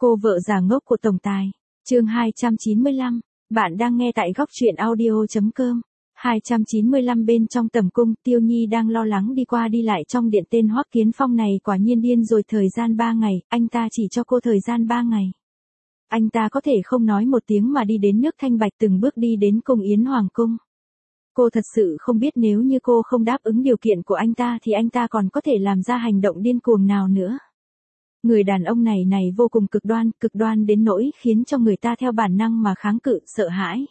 Cô vợ già ngốc của tổng tài. Chương 295. Bạn đang nghe tại góc truyện audio.com. 295 bên trong tầm cung, Tiêu Nhi đang lo lắng đi qua đi lại trong điện. Tên Hoắc Kiến Phong này quả nhiên điên rồi. Thời gian 3 ngày, anh ta chỉ cho cô thời gian 3 ngày. Anh ta có thể không nói một tiếng mà đi đến nước Thanh Bạch, từng bước đi đến cung Yến Hoàng cung. Cô thật sự không biết nếu như cô không đáp ứng điều kiện của anh ta thì anh ta còn có thể làm ra hành động điên cuồng nào nữa. Người đàn ông này vô cùng cực đoan đến nỗi khiến cho người ta theo bản năng mà kháng cự, sợ hãi.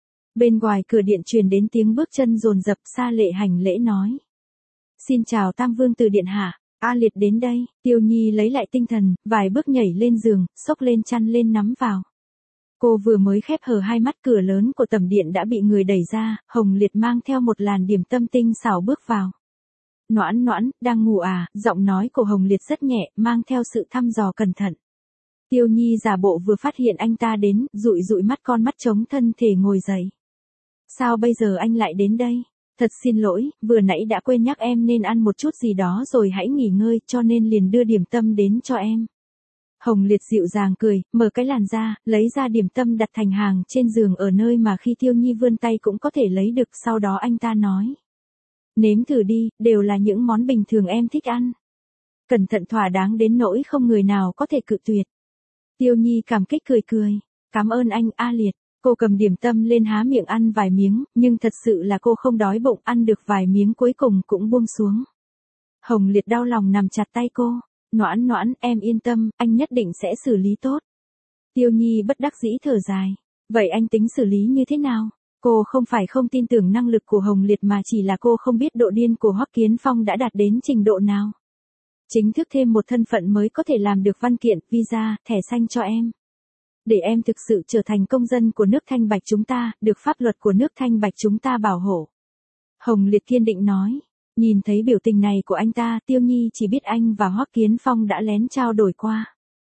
Bên ngoài cửa điện truyền đến tiếng bước chân dồn dập. Sa Lệ hành lễ nói: "Xin chào Tam Vương Tử điện hạ, A Liệt đến đây." Tiêu Nhi lấy lại tinh thần, vài bước nhảy lên giường, xốc lên chăn lên nắm vào. Cô vừa mới khép hờ hai mắt, cửa lớn của tẩm điện đã bị người đẩy ra. Hồng Liệt mang theo một làn điểm tâm tinh xảo bước vào. "Noãn Noãn, đang ngủ à?" Giọng nói của Hồng Liệt rất nhẹ, mang theo sự thăm dò cẩn thận. Tiêu Nhi giả bộ vừa phát hiện anh ta đến, dụi mắt, con mắt trống thân thể ngồi dậy. "Sao bây giờ anh lại đến đây?" "Thật xin lỗi, vừa nãy đã quên nhắc em nên ăn một chút gì đó rồi hãy nghỉ ngơi, cho nên liền đưa điểm tâm đến cho em." Hồng Liệt dịu dàng cười, mở cái làn ra, lấy ra điểm tâm đặt thành hàng trên giường ở nơi mà khi Tiêu Nhi vươn tay cũng có thể lấy được. Sau đó anh ta nói: "Nếm thử đi, đều là những món bình thường em thích ăn. Cẩn thận thỏa đáng đến nỗi không người nào có thể cự tuyệt." Tiêu Nhi cảm kích cười. "Cảm ơn anh, A Liệt." Cô cầm điểm tâm lên há miệng ăn vài miếng, nhưng thật sự là cô không đói bụng, ăn được vài miếng cuối cùng cũng buông xuống. Hồng Liệt đau lòng nắm chặt tay cô. "Noãn Noãn, em yên tâm, anh nhất định sẽ xử lý tốt." Tiêu Nhi bất đắc dĩ thở dài. "Vậy anh tính xử lý như thế nào?" Cô không phải không tin tưởng năng lực của Hồng Liệt mà chỉ là cô không biết độ điên của Hoắc Kiến Phong đã đạt đến trình độ nào. Chính thức thêm một thân phận mới có thể làm được văn kiện, visa, thẻ xanh cho em. Để em thực sự trở thành công dân của nước Thanh Bạch chúng ta, được pháp luật của nước Thanh Bạch chúng ta bảo hộ." Hồng Liệt kiên định nói. Nhìn thấy biểu tình này của anh ta, Tiêu Nhi chỉ biết anh và Hoắc Kiến Phong đã lén trao đổi qua.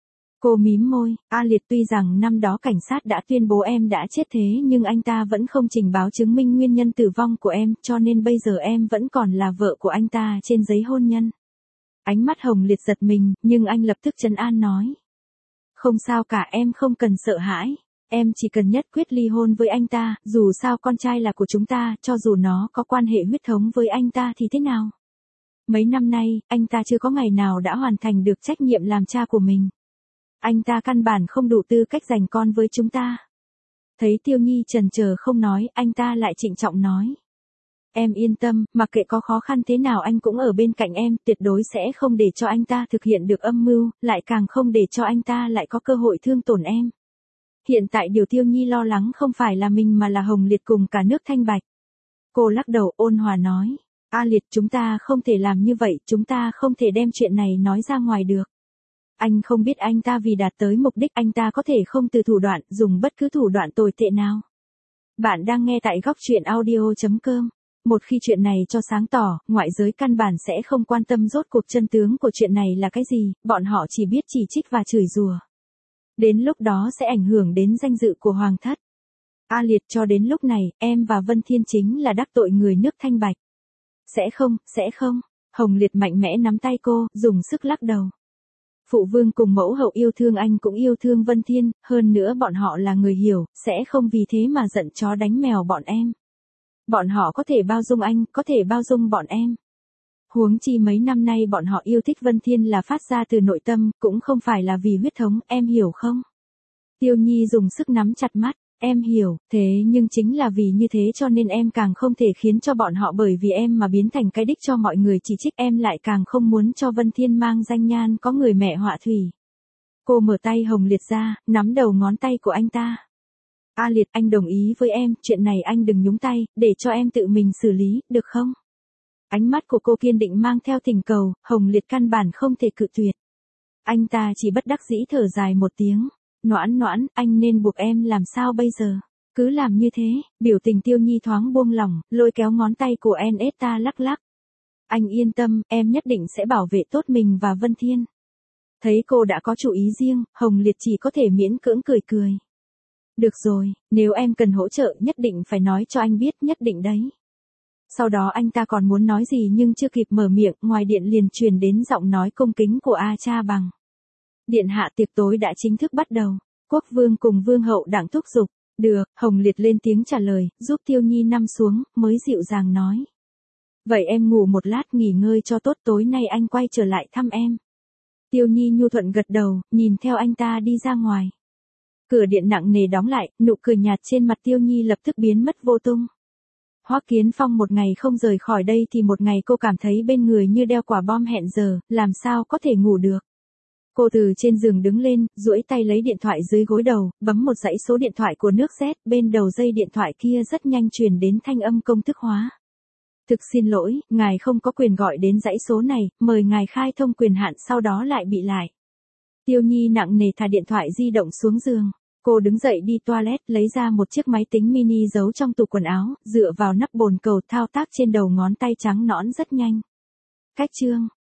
Cô mím môi. "A Liệt, tuy rằng năm đó cảnh sát đã tuyên bố em đã chết thế nhưng anh ta vẫn không trình báo chứng minh nguyên nhân tử vong của em, cho nên bây giờ em vẫn còn là vợ của anh ta trên giấy hôn nhân." Ánh mắt Hồng Liệt giật mình, nhưng anh lập tức trấn an nói: "Không sao cả, em không cần sợ hãi. Em chỉ cần nhất quyết ly hôn với anh ta, dù sao con trai là của chúng ta, cho dù nó có quan hệ huyết thống với anh ta thì thế nào? Mấy năm nay, anh ta chưa có ngày nào đã hoàn thành được trách nhiệm làm cha của mình. Anh ta căn bản không đủ tư cách giành con với chúng ta." Thấy Tiêu Nhi chần chờ không nói, anh ta lại trịnh trọng nói: "Em yên tâm, mặc kệ có khó khăn thế nào anh cũng ở bên cạnh em, tuyệt đối sẽ không để cho anh ta thực hiện được âm mưu, lại càng không để cho anh ta lại có cơ hội thương tổn em." Hiện tại điều Tiêu Nhi lo lắng không phải là mình mà là Hồng Liệt cùng cả nước Thanh Bạch. Cô lắc đầu ôn hòa nói: "A Liệt, chúng ta không thể làm như vậy, chúng ta không thể đem chuyện này nói ra ngoài được. Anh không biết anh ta vì đạt tới mục đích anh ta có thể không từ thủ đoạn, dùng bất cứ thủ đoạn tồi tệ nào." Bạn đang nghe tại góc truyện audio.com. Một khi chuyện này cho sáng tỏ, ngoại giới căn bản sẽ không quan tâm rốt cuộc chân tướng của chuyện này là cái gì, bọn họ chỉ biết chỉ trích và chửi rủa. Đến lúc đó sẽ ảnh hưởng đến danh dự của Hoàng thất. "A Liệt, cho đến lúc này, em và Vân Thiên chính là đắc tội người nước Thanh Bạch." Sẽ không. Hồng Liệt mạnh mẽ nắm tay cô, dùng sức lắc đầu. "Phụ vương cùng mẫu hậu yêu thương anh cũng yêu thương Vân Thiên, hơn nữa bọn họ là người hiểu, sẽ không vì thế mà giận chó đánh mèo bọn em. Bọn họ có thể bao dung anh, có thể bao dung bọn em. Huống chi mấy năm nay bọn họ yêu thích Vân Thiên là phát ra từ nội tâm, cũng không phải là vì huyết thống, em hiểu không?" Tiêu Nhi dùng sức nắm chặt mắt. "Em hiểu, thế nhưng chính là vì như thế cho nên em càng không thể khiến cho bọn họ bởi vì em mà biến thành cái đích cho mọi người chỉ trích, em lại càng không muốn cho Vân Thiên mang danh nhan có người mẹ họa thủy." Cô mở tay Hồng Liệt ra, nắm đầu ngón tay của anh ta. "A Liệt, anh đồng ý với em, chuyện này anh đừng nhúng tay, để cho em tự mình xử lý, được không?" Ánh mắt của cô kiên định mang theo thỉnh cầu, Hồng Liệt căn bản không thể cự tuyệt. Anh ta chỉ bất đắc dĩ thở dài một tiếng. "Noãn Noãn, anh nên buộc em làm sao bây giờ?" "Cứ làm như thế." Biểu tình Tiêu Nhi thoáng buông lỏng, lôi kéo ngón tay của Nesta lắc. "Anh yên tâm, em nhất định sẽ bảo vệ tốt mình và Vân Thiên." Thấy cô đã có chủ ý riêng, Hồng Liệt chỉ có thể miễn cưỡng cười. "Được rồi, nếu em cần hỗ trợ nhất định phải nói cho anh biết, nhất định đấy." Sau đó anh ta còn muốn nói gì nhưng chưa kịp mở miệng, ngoài điện liền truyền đến giọng nói cung kính của A Cha Bằng. Điện hạ, tiệc tối đã chính thức bắt đầu. Quốc vương cùng vương hậu đặng thúc giục. Được, Hồng Liệt lên tiếng trả lời, giúp Tiêu Nhi nằm xuống, mới dịu dàng nói. Vậy em ngủ một lát nghỉ ngơi cho tốt, tối nay anh quay trở lại thăm em. Tiêu Nhi nhu thuận gật đầu, nhìn theo anh ta đi ra ngoài. Cửa điện nặng nề đóng lại, nụ cười nhạt trên mặt Tiêu Nhi lập tức biến mất vô tung. Hoắc Kiến Phong một ngày không rời khỏi đây thì một ngày cô cảm thấy bên người như đeo quả bom hẹn giờ, làm sao có thể ngủ được. Cô từ trên giường đứng lên, duỗi tay lấy điện thoại dưới gối đầu, bấm một dãy số điện thoại của nước Z, bên đầu dây điện thoại kia rất nhanh truyền đến thanh âm công thức hóa. Thực xin lỗi, ngài không có quyền gọi đến dãy số này, mời ngài khai thông quyền hạn sau đó lại bị lại. Tiêu Nhi nặng nề thả điện thoại di động xuống giường. Cô đứng dậy đi toilet, lấy ra một chiếc máy tính mini giấu trong tủ quần áo, dựa vào nắp bồn cầu thao tác trên đầu ngón tay trắng nõn rất nhanh. Cách chương